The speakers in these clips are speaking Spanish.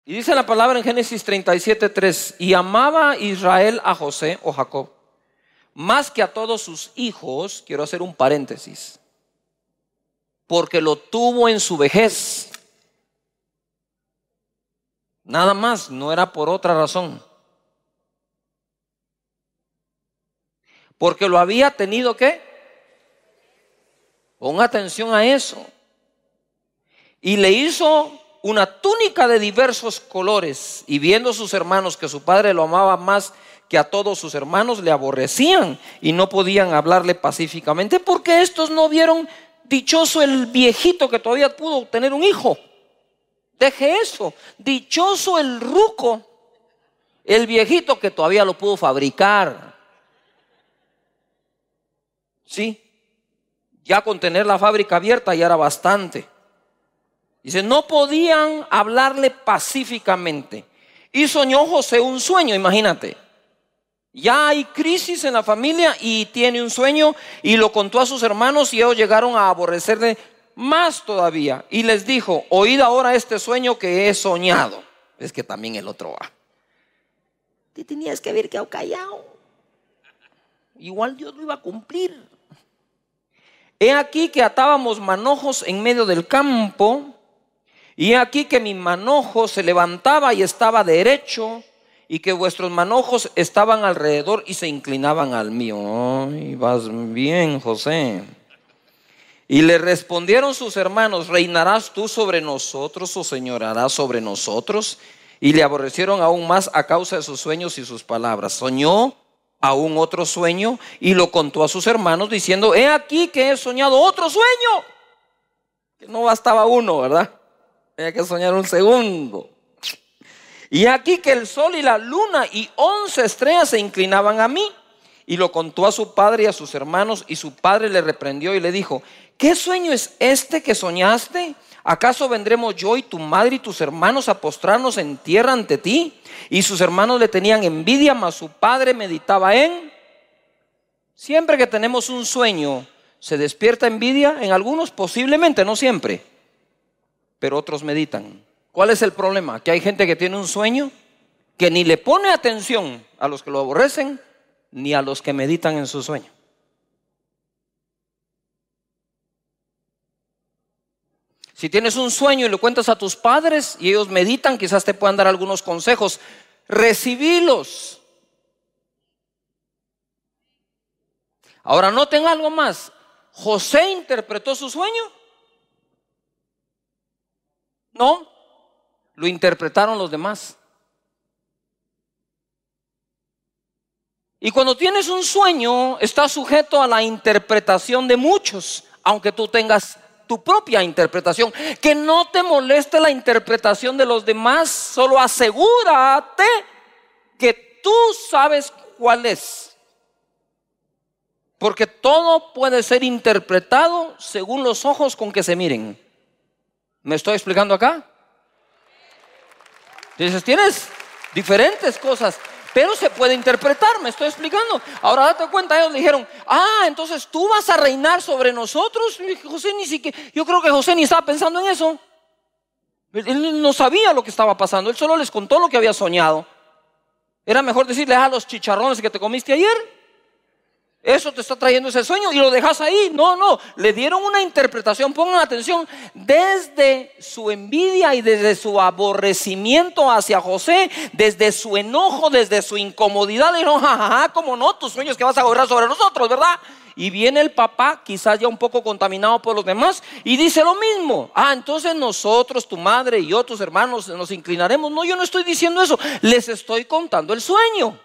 Y dice la palabra en Génesis 37:3: y amaba Israel a José o Jacob más que a todos sus hijos. Quiero hacer un paréntesis, porque lo tuvo en su vejez. Nada más, no era por otra razón. Porque lo había tenido, ¿qué? Pon atención a eso. Y le hizo una túnica de diversos colores, y viendo sus hermanos que su padre lo amaba más que a todos sus hermanos, le aborrecían y no podían hablarle pacíficamente, porque estos no vieron dichoso el viejito que todavía pudo tener un hijo. Deje eso, dichoso el ruco, el viejito que todavía lo pudo fabricar. Sí, ya con tener la fábrica abierta ya era bastante. Dice, no podían hablarle pacíficamente. Y soñó José un sueño, imagínate. Ya hay crisis en la familia y tiene un sueño, y lo contó a sus hermanos, y ellos llegaron a aborrecerle más todavía. Y les dijo, oíd ahora este sueño que he soñado. Es que también el otro va. Te tenías que haber quedado callado. Igual Dios lo iba a cumplir. He aquí que atábamos manojos en medio del campo, y he aquí que mi manojo se levantaba y estaba derecho, y que vuestros manojos estaban alrededor y se inclinaban al mío. Ay, vas bien, José. Y le respondieron sus hermanos, ¿reinarás tú sobre nosotros o señorarás sobre nosotros? Y le aborrecieron aún más a causa de sus sueños y sus palabras. Soñó aún otro sueño y lo contó a sus hermanos diciendo, he aquí que he soñado otro sueño. Que no bastaba uno, ¿verdad? Había que soñar un segundo. Y aquí que el sol y la luna y 11 estrellas se inclinaban a mí. Y lo contó a su padre y a sus hermanos, y su padre le reprendió y le dijo, ¿qué sueño es este que soñaste? ¿Acaso vendremos yo y tu madre y tus hermanos a postrarnos en tierra ante ti? Y sus hermanos le tenían envidia, mas su padre meditaba en... Siempre que tenemos un sueño, ¿se despierta envidia? En algunos posiblemente, no siempre, pero otros meditan. ¿Cuál es el problema? Que hay gente que tiene un sueño que ni le pone atención a los que lo aborrecen, ni a los que meditan en su sueño. Si tienes un sueño y lo cuentas a tus padres y ellos meditan, quizás te puedan dar algunos consejos. Recibilos. Ahora noten algo más. ¿José interpretó su sueño? No, lo interpretaron los demás. Y cuando tienes un sueño, estás sujeto a la interpretación de muchos, aunque tú tengas tu propia interpretación. Que no te moleste la interpretación de los demás, solo asegúrate que tú sabes cuál es. Porque todo puede ser interpretado según los ojos con que se miren. ¿Me estoy explicando acá? Dices, tienes diferentes cosas, pero se puede interpretar, me estoy explicando. Ahora date cuenta, ellos dijeron, entonces tú vas a reinar sobre nosotros. Y José ni siquiera, yo creo que José ni estaba pensando en eso. Él no sabía lo que estaba pasando, él solo les contó lo que había soñado. Era mejor decirle, los chicharrones que te comiste ayer, eso te está trayendo ese sueño, y lo dejas ahí. No, le dieron una interpretación. Pongan atención, desde su envidia y desde su aborrecimiento hacia José, desde su enojo, desde su incomodidad, le dijeron, ¿cómo no? Tus sueños que vas a gobernar sobre nosotros, ¿verdad? Y viene el papá, quizás ya un poco contaminado por los demás, y dice lo mismo. Entonces nosotros, tu madre y yo, tus hermanos, nos inclinaremos. No, yo no estoy diciendo eso, les estoy contando el sueño.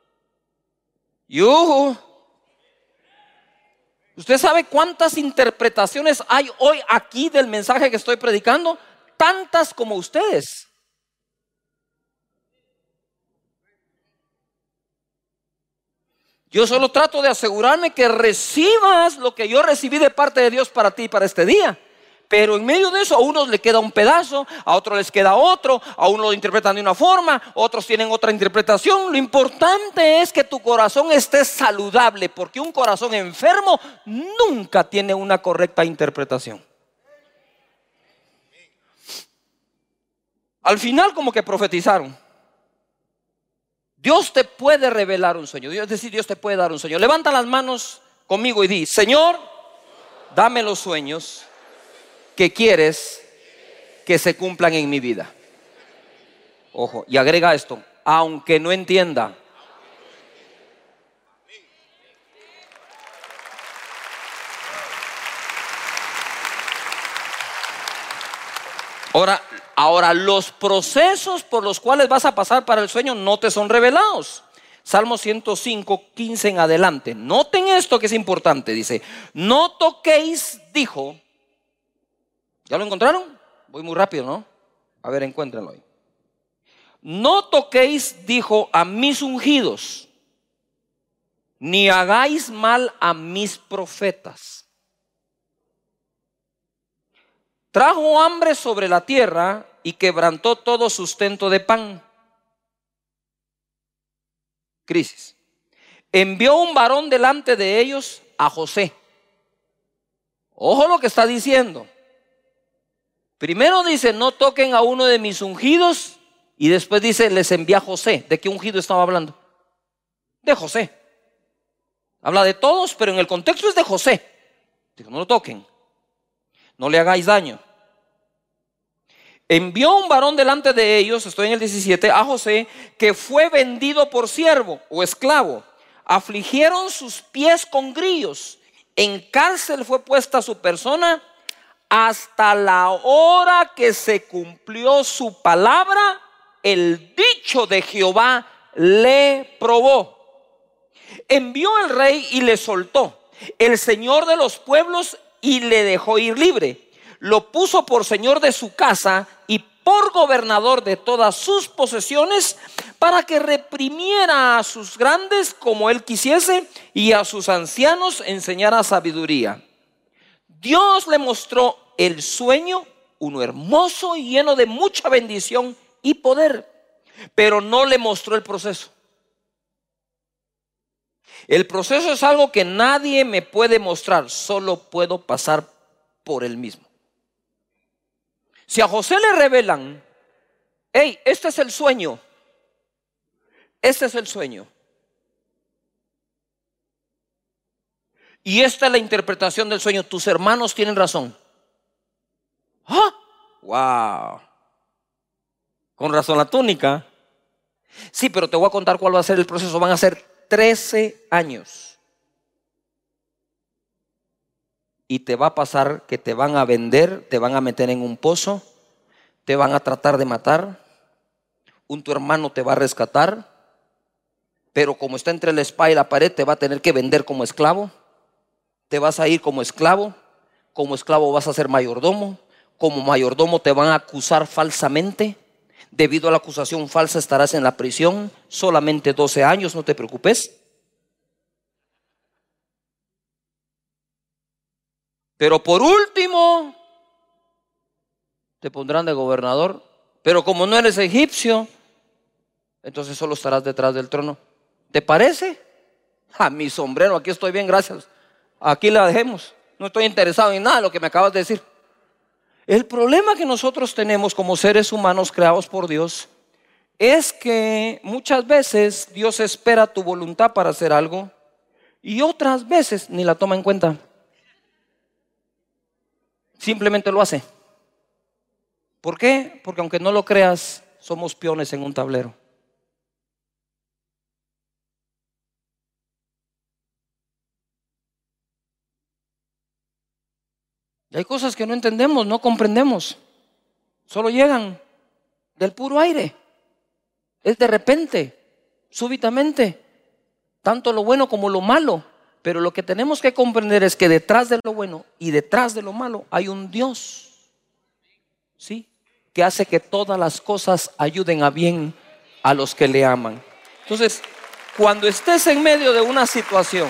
¿Usted sabe cuántas interpretaciones hay hoy aquí del mensaje que estoy predicando? Tantas como ustedes. Yo solo trato de asegurarme que recibas lo que yo recibí de parte de Dios para ti para este día. Pero en medio de eso, a unos les queda un pedazo, a otros les queda otro, a unos lo interpretan de una forma, otros tienen otra interpretación. Lo importante es que tu corazón esté saludable, porque un corazón enfermo nunca tiene una correcta interpretación. Al final como que profetizaron. Dios te puede revelar un sueño. Es decir, Dios te puede dar un sueño. Levanta las manos conmigo y di: Señor, dame los sueños que quieres que se cumplan en mi vida. Ojo, y agrega esto: aunque no entienda. Ahora, los procesos por los cuales vas a pasar para el sueño no te son revelados. Salmo 105, 15 en adelante. Noten esto que es importante. Dice: no toquéis, dijo. ¿Ya lo encontraron? Voy muy rápido, ¿no? A ver, encuéntrenlo ahí. No toquéis, dijo, a mis ungidos, ni hagáis mal a mis profetas. Trajo hambre sobre la tierra y quebrantó todo sustento de pan. Crisis. Envió un varón delante de ellos, a José. Ojo lo que está diciendo. Primero dice: no toquen a uno de mis ungidos. Y después dice: les envía a José. ¿De qué ungido estaba hablando? De José. Habla de todos, pero en el contexto es de José. Dijo: no lo toquen, no le hagáis daño. Envió un varón delante de ellos, estoy en el 17, a José, que fue vendido por siervo o esclavo. Afligieron sus pies con grillos. En cárcel fue puesta su persona hasta la hora que se cumplió su palabra. El dicho de Jehová le probó. Envió el rey y le soltó. El señor de los pueblos y le dejó ir libre. Lo puso por señor de su casa y por gobernador de todas sus posesiones, para que reprimiera a sus grandes como él quisiese y a sus ancianos enseñara sabiduría. Dios le mostró el sueño, uno hermoso y lleno de mucha bendición y poder, pero no le mostró el proceso. El proceso es algo que nadie me puede mostrar, solo puedo pasar por él mismo. Si a José le revelan: hey, este es el sueño, este es el sueño, y esta es la interpretación del sueño, tus hermanos tienen razón. ¡Ah! ¡Wow! Con razón la túnica. Sí, pero te voy a contar cuál va a ser el proceso. Van a ser 13 años. Y te va a pasar que te van a vender, te van a meter en un pozo, te van a tratar de matar, tu hermano te va a rescatar, pero como está entre la espada y la pared, te va a tener que vender como esclavo. Te vas a ir como esclavo vas a ser mayordomo, como mayordomo te van a acusar falsamente. Debido a la acusación falsa estarás en la prisión solamente 12 años, no te preocupes. Pero por último, te pondrán de gobernador. Pero como no eres egipcio, entonces solo estarás detrás del trono. ¿Te parece? A mi sombrero, aquí estoy bien, gracias. Aquí la dejemos. No estoy interesado en nada de lo que me acabas de decir. El problema que nosotros tenemos como seres humanos creados por Dios es que muchas veces Dios espera tu voluntad para hacer algo y otras veces ni la toma en cuenta. Simplemente lo hace. ¿Por qué? Porque aunque no lo creas, somos peones en un tablero. Y hay cosas que no entendemos, no comprendemos. Solo llegan del puro aire. Es de repente, súbitamente, tanto lo bueno como lo malo. Pero lo que tenemos que comprender es que detrás de lo bueno y detrás de lo malo hay un Dios, ¿sí?, que hace que todas las cosas ayuden a bien a los que le aman. Entonces, cuando estés en medio de una situación,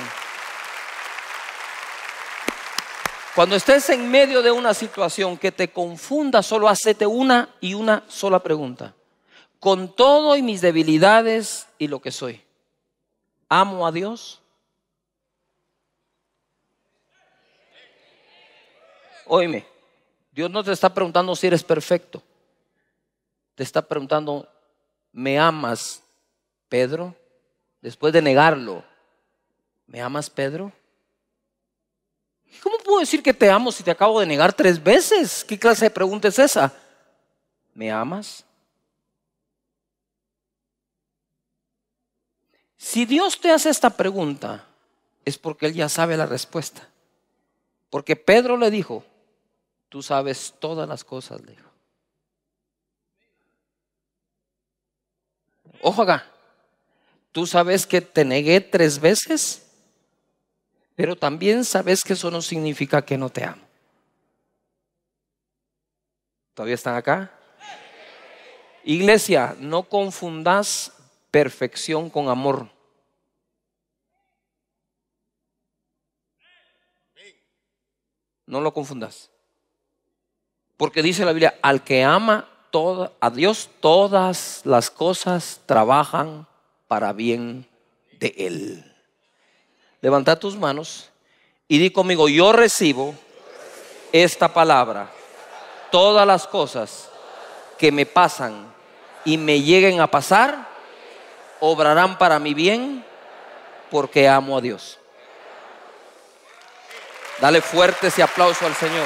que te confunda, solo hacete una y una sola pregunta: con todo y mis debilidades y lo que soy, ¿amo a Dios? Óyeme, Dios no te está preguntando si eres perfecto. te está preguntando, ¿me amas, Pedro? Después de negarlo, ¿me amas, Pedro? ¿Cómo puedo decir que te amo si te acabo de negar 3 veces? ¿Qué clase de pregunta es esa? ¿Me amas? Si Dios te hace esta pregunta, es porque Él ya sabe la respuesta. Porque Pedro le dijo, tú sabes todas las cosas, le dijo. Ojo acá, tú sabes que te negué 3 veces, pero también sabes que eso no significa que no te amo. ¿Todavía están acá? Iglesia, no confundas perfección con amor. No lo confundas. Porque dice la Biblia, al que ama a Dios, todas las cosas trabajan para bien de Él. Levanta tus manos y di conmigo, yo recibo esta palabra. Todas las cosas que me pasan y me lleguen a pasar, obrarán para mi bien porque amo a Dios. Dale fuerte ese aplauso al Señor.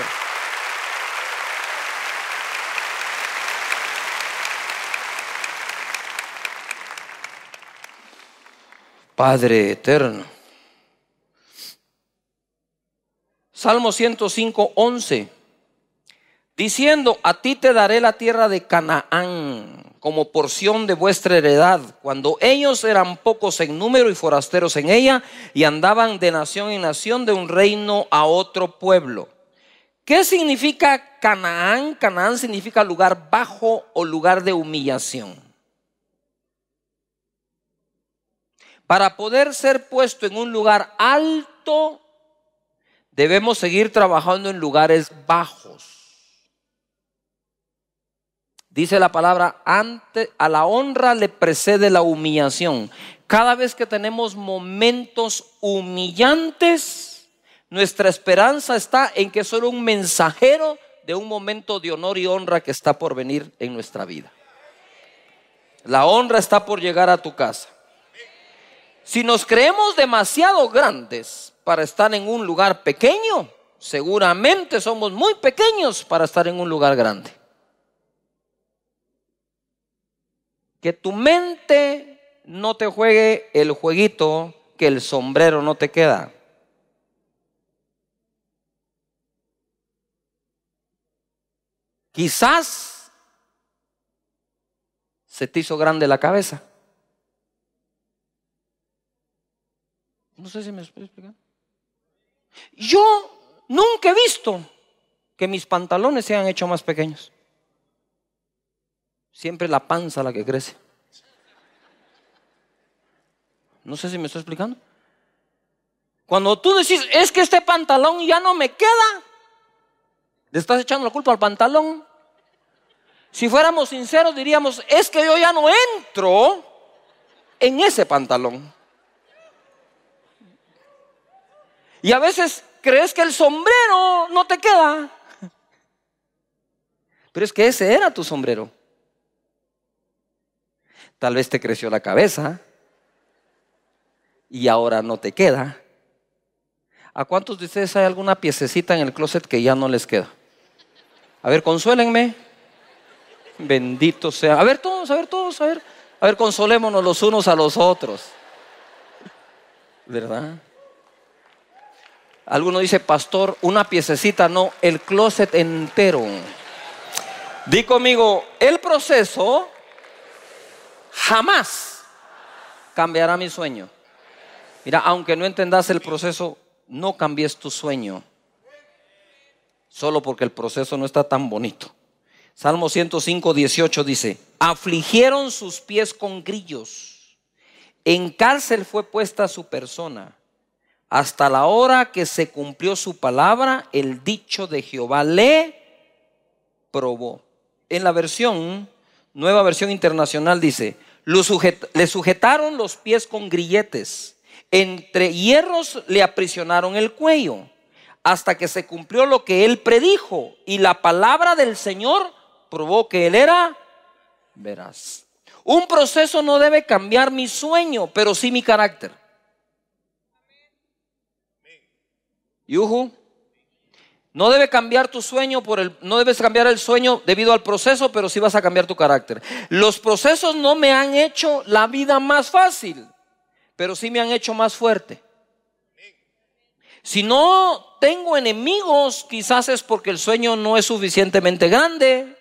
Padre eterno. Salmo 105, 11. Diciendo, a ti te daré la tierra de Canaán como porción de vuestra heredad, cuando ellos eran pocos en número y forasteros en ella, y andaban de nación en nación, de un reino a otro pueblo. ¿Qué significa Canaán? Canaán significa lugar bajo o lugar de humillación. Para poder ser puesto en un lugar alto, debemos seguir trabajando en lugares bajos. Dice la palabra, a la honra le precede la humillación. Cada vez que tenemos momentos humillantes, nuestra esperanza está en que solo un mensajero de un momento de honor y honra que está por venir en nuestra vida. La honra está por llegar a tu casa. Si nos creemos demasiado grandes para estar en un lugar pequeño, seguramente somos muy pequeños para estar en un lugar grande. Que tu mente no te juegue el jueguito que el sombrero no te queda. Quizás se te hizo grande la cabeza. No sé si me estoy explicando. Yo nunca he visto que mis pantalones se hayan hecho más pequeños. Siempre la panza la que crece. No sé si me estoy explicando. Cuando tú decís, es que este pantalón ya no me queda, le estás echando la culpa al pantalón. Si fuéramos sinceros diríamos, es que yo ya no entro en ese pantalón. Y a veces crees que el sombrero no te queda, pero es que ese era tu sombrero. Tal vez te creció la cabeza y ahora no te queda. ¿A cuántos de ustedes hay alguna piececita en el closet que ya no les queda? A ver, consuélenme. Bendito sea. A ver todos, a ver, consolémonos los unos a los otros. ¿Verdad? Alguno dice, pastor, una piececita, no, el closet entero. Di conmigo, el proceso jamás cambiará mi sueño. Mira, aunque no entendas el proceso, no cambies tu sueño. Solo porque el proceso no está tan bonito. Salmo 105, 18 dice, afligieron sus pies con grillos. En cárcel fue puesta su persona. Hasta la hora que se cumplió su palabra, el dicho de Jehová le probó. En la nueva versión internacional dice, le sujetaron los pies con grilletes, entre hierros le aprisionaron el cuello, hasta que se cumplió lo que él predijo, y la palabra del Señor probó que él era verás. Un proceso no debe cambiar mi sueño, pero sí mi carácter. Yuhu. No debe cambiar tu sueño no debes cambiar el sueño debido al proceso, pero sí vas a cambiar tu carácter. Los procesos no me han hecho la vida más fácil, pero sí me han hecho más fuerte. Si no tengo enemigos, quizás es porque el sueño no es suficientemente grande.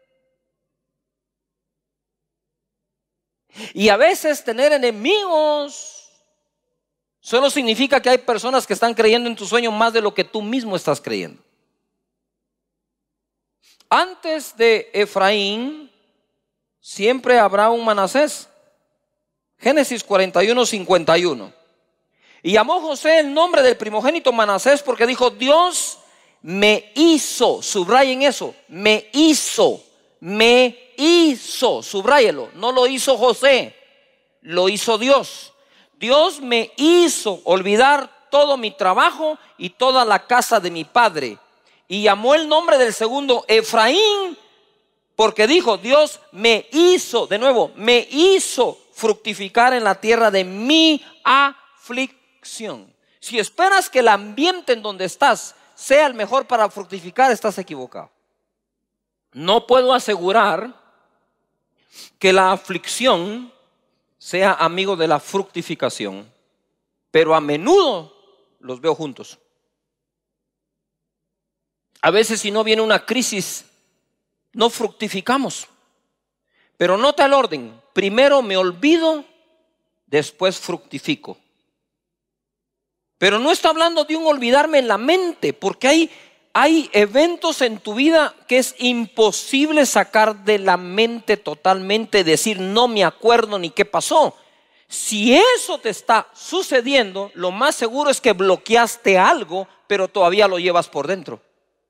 Y a veces tener enemigos solo significa que hay personas que están creyendo en tu sueño más de lo que tú mismo estás creyendo. Antes de Efraín siempre habrá un Manasés. Génesis 41:51. Y llamó José el nombre del primogénito Manasés porque dijo: Dios me hizo, subrayen eso, me hizo, subráyelo. No lo hizo José, lo hizo Dios. Dios me hizo olvidar todo mi trabajo y toda la casa de mi padre. Y llamó el nombre del segundo Efraín porque dijo: Dios me hizo, de nuevo, me hizo fructificar en la tierra de mi aflicción. Si esperas que el ambiente en donde estás sea el mejor para fructificar, estás equivocado. No puedo asegurar que la aflicción sea amigo de la fructificación, pero a menudo los veo juntos. A veces, si no viene una crisis, no fructificamos. Pero nota el orden: primero me olvido, después fructifico. Pero no está hablando de un olvidarme en la mente, porque hay eventos en tu vida que es imposible sacar de la mente totalmente, decir no me acuerdo ni qué pasó. Si eso te está sucediendo, lo más seguro es que bloqueaste algo, pero todavía lo llevas por dentro.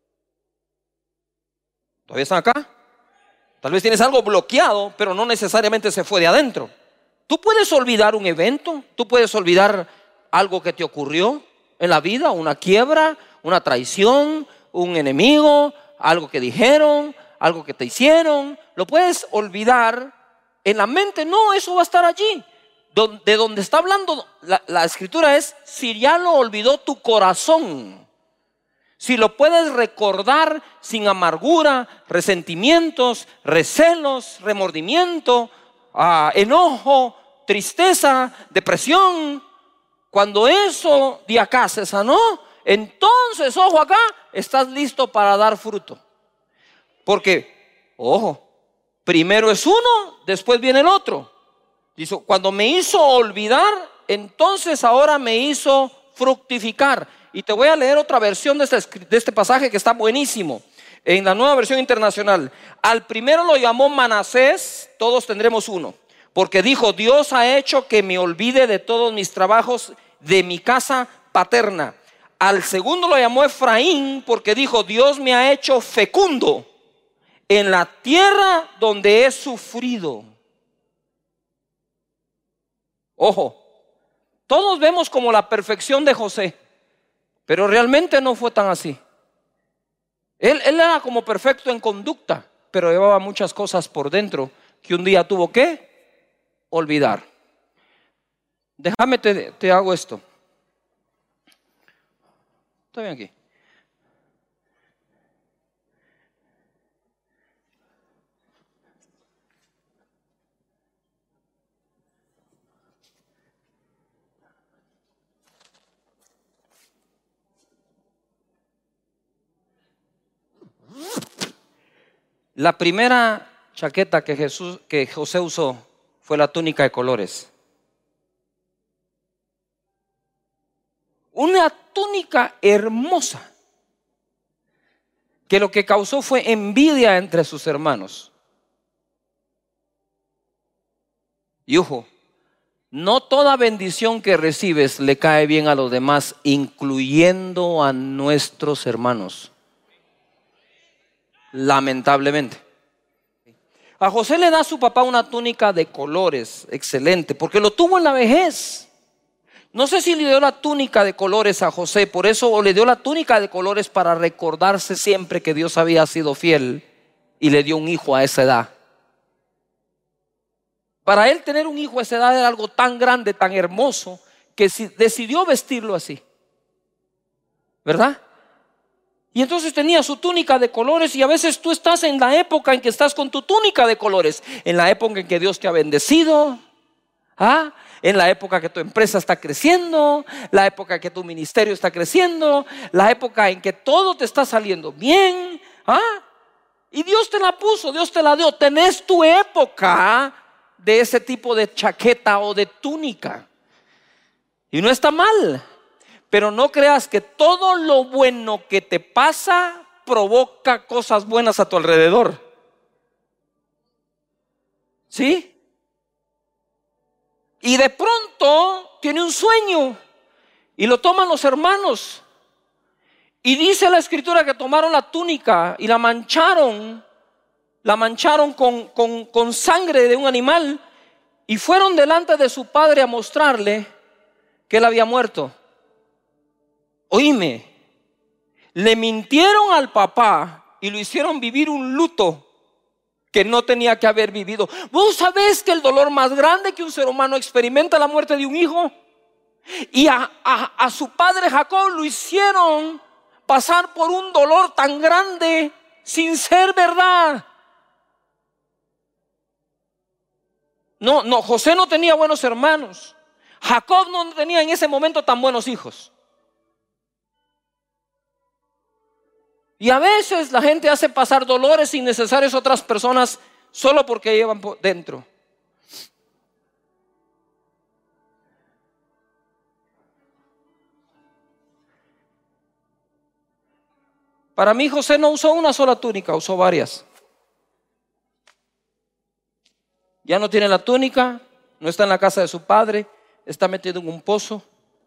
¿Todavía están acá? Tal vez tienes algo bloqueado, pero no necesariamente se fue de adentro. Tú puedes olvidar un evento, tú puedes olvidar algo que te ocurrió en la vida, una quiebra, una traición, un enemigo, algo que dijeron, algo que te hicieron. Lo puedes olvidar en la mente. No, eso va a estar allí. De donde está hablando la escritura es: si ya lo olvidó tu corazón, si lo puedes recordar sin amargura, resentimientos, recelos, remordimiento, enojo, tristeza, depresión. Cuando eso de acá se sanó, entonces, ojo acá, estás listo para dar fruto. Porque, ojo, primero es uno, después viene el otro. Dice: cuando me hizo olvidar, entonces ahora me hizo fructificar. Y te voy a leer otra versión de este pasaje que está buenísimo. En la Nueva Versión Internacional. Al primero lo llamó Manasés, todos tendremos uno, porque dijo: Dios ha hecho que me olvide de todos mis trabajos de mi casa paterna. Al segundo lo llamó Efraín, porque dijo: Dios me ha hecho fecundo en la tierra donde he sufrido. Ojo, todos vemos como la perfección de José, pero realmente no fue tan así. Él era como perfecto en conducta, pero llevaba muchas cosas por dentro que un día tuvo que olvidar. Déjame te hago esto. Está bien aquí. La primera chaqueta que José usó fue la túnica de colores. Una túnica hermosa que lo que causó fue envidia entre sus hermanos. Y ojo, no toda bendición que recibes le cae bien a los demás, incluyendo a nuestros hermanos. Lamentablemente. A José le da a su papá una túnica de colores excelente, porque lo tuvo en la vejez. No sé si le dio la túnica de colores a José por eso, o le dio la túnica de colores para recordarse siempre que Dios había sido fiel y le dio un hijo a esa edad. Para él tener un hijo a esa edad era algo tan grande, tan hermoso, que decidió vestirlo así, ¿verdad? Y entonces tenía su túnica de colores. Y a veces tú estás en la época en que estás con tu túnica de colores, en la época en que Dios te ha bendecido, en la época que tu empresa está creciendo, la época que tu ministerio está creciendo, la época en que todo te está saliendo bien, y Dios te la puso, Dios te la dio. Tenés tu época de ese tipo de chaqueta o de túnica, y no está mal. Pero no creas que todo lo bueno que te pasa provoca cosas buenas a tu alrededor. ¿Sí? Y de pronto tiene un sueño y lo toman los hermanos. Y dice la escritura que tomaron la túnica y la mancharon con sangre de un animal, y fueron delante de su padre a mostrarle que él había muerto. Oíme, le mintieron al papá y lo hicieron vivir un luto que no tenía que haber vivido. ¿Vos sabés que el dolor más grande que un ser humano experimenta es la muerte de un hijo? Y a su padre Jacob lo hicieron pasar por un dolor tan grande sin ser verdad. No, José no tenía buenos hermanos. Jacob no tenía en ese momento tan buenos hijos. Y a veces la gente hace pasar dolores innecesarios a otras personas solo porque llevan por dentro. Para mí José no usó una sola túnica, usó varias. Ya no tiene la túnica, no está en la casa de su padre, está metido en un pozo.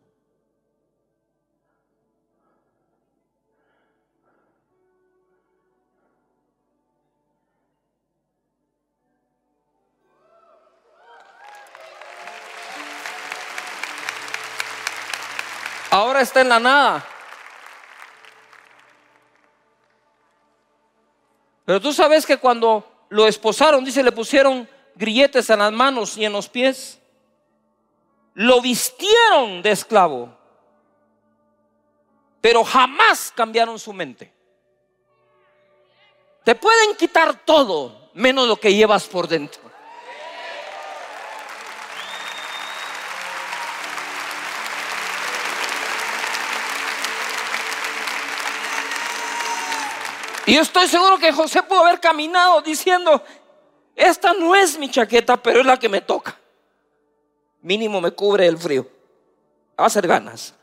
Ahora está en la nada. Pero tú sabes que cuando lo esposaron, dice, le pusieron grilletes en las manos y en los pies. Lo vistieron de esclavo, pero jamás cambiaron su mente. Te pueden quitar todo menos lo que llevas por dentro. Y yo estoy seguro que José pudo haber caminado diciendo: esta no es mi chaqueta, pero es la que me toca. Mínimo me cubre el frío. Va a hacer ganas.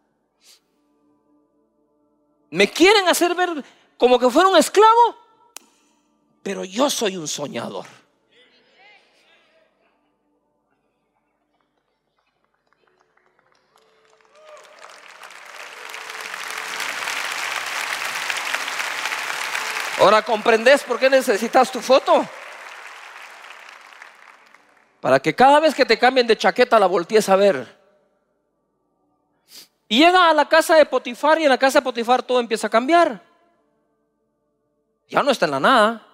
Me quieren hacer ver como que fuera un esclavo, pero yo soy un soñador. Ahora comprendes por qué necesitas tu foto. Para que cada vez que te cambien de chaqueta la voltees a ver. Y llega a la casa de Potifar, y en la casa de Potifar todo empieza a cambiar. Ya no está en la nada.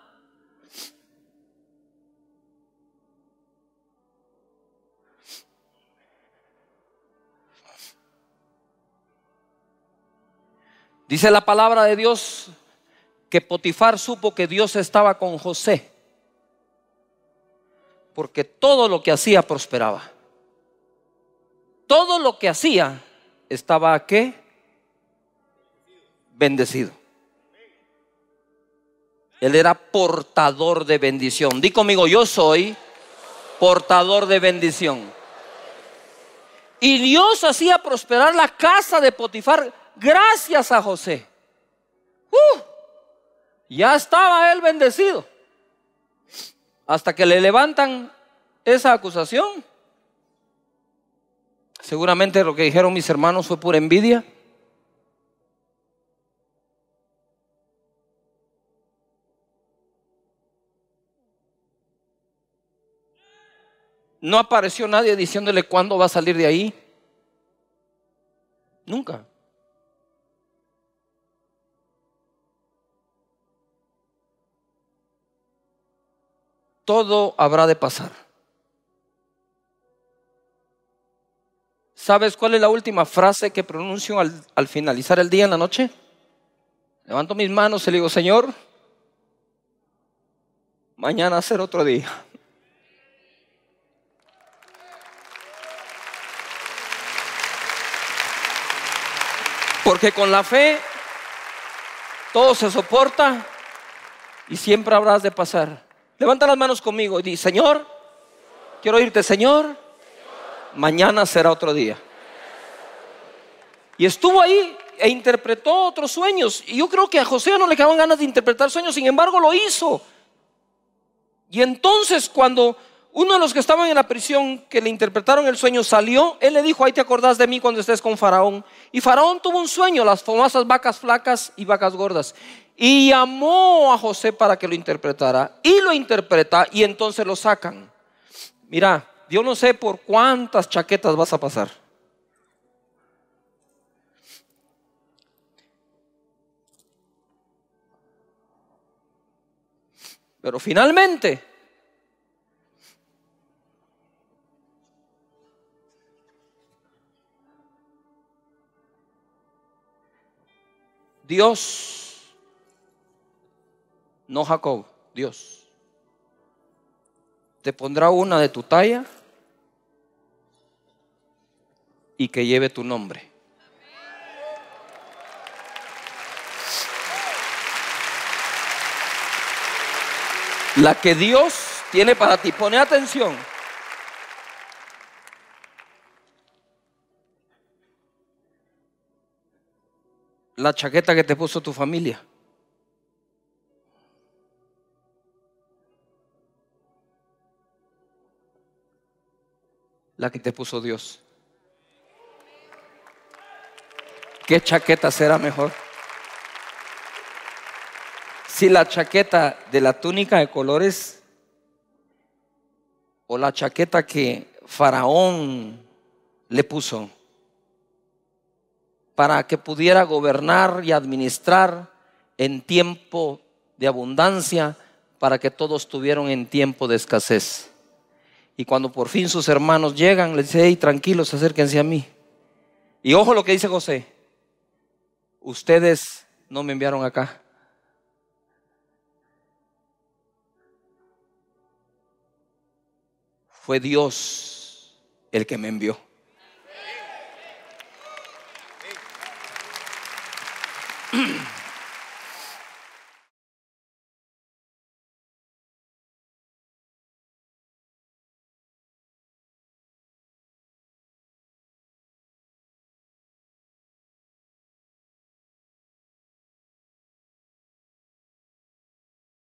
Dice la palabra de Dios que Potifar supo que Dios estaba con José, porque todo lo que hacía prosperaba. Todo lo que hacía estaba ¿qué? Bendecido. Él era portador de bendición. Di conmigo: yo soy portador de bendición. Y Dios hacía prosperar la casa de Potifar gracias a José. Ya estaba él bendecido, hasta que le levantan esa acusación. Seguramente lo que dijeron mis hermanos fue pura envidia. No apareció nadie diciéndole cuándo va a salir de ahí. Nunca. Todo habrá de pasar. ¿Sabes cuál es la última frase que pronuncio al finalizar el día en la noche? Levanto mis manos y le digo: Señor, mañana será otro día. Porque con la fe todo se soporta y siempre habrás de pasar. Levanta las manos conmigo y di: Señor, quiero oírte, Señor, mañana será otro día. Y estuvo ahí e interpretó otros sueños. Y yo creo que a José no le quedaban ganas de interpretar sueños, sin embargo lo hizo. Y entonces cuando uno de los que estaban en la prisión, que le interpretaron el sueño, salió, él le dijo: ahí te acordás de mí cuando estés con Faraón. Y Faraón tuvo un sueño, las famosas vacas flacas y vacas gordas, y llamó a José para que lo interpretara, y lo interpreta, y entonces lo sacan. Mira, yo no sé por cuántas chaquetas vas a pasar, pero finalmente Dios, no Jacob, Dios, te pondrá una de tu talla y que lleve tu nombre. La que Dios tiene para ti. Pone atención. La chaqueta que te puso tu familia, la que te puso Dios. ¿Qué chaqueta será mejor? Si la chaqueta de la túnica de colores o la chaqueta que Faraón le puso para que pudiera gobernar y administrar en tiempo de abundancia, para que todos tuvieran en tiempo de escasez. Y cuando por fin sus hermanos llegan, les dice: hey, tranquilos, acérquense a mí. Y ojo lo que dice José: ustedes no me enviaron acá, fue Dios el que me envió.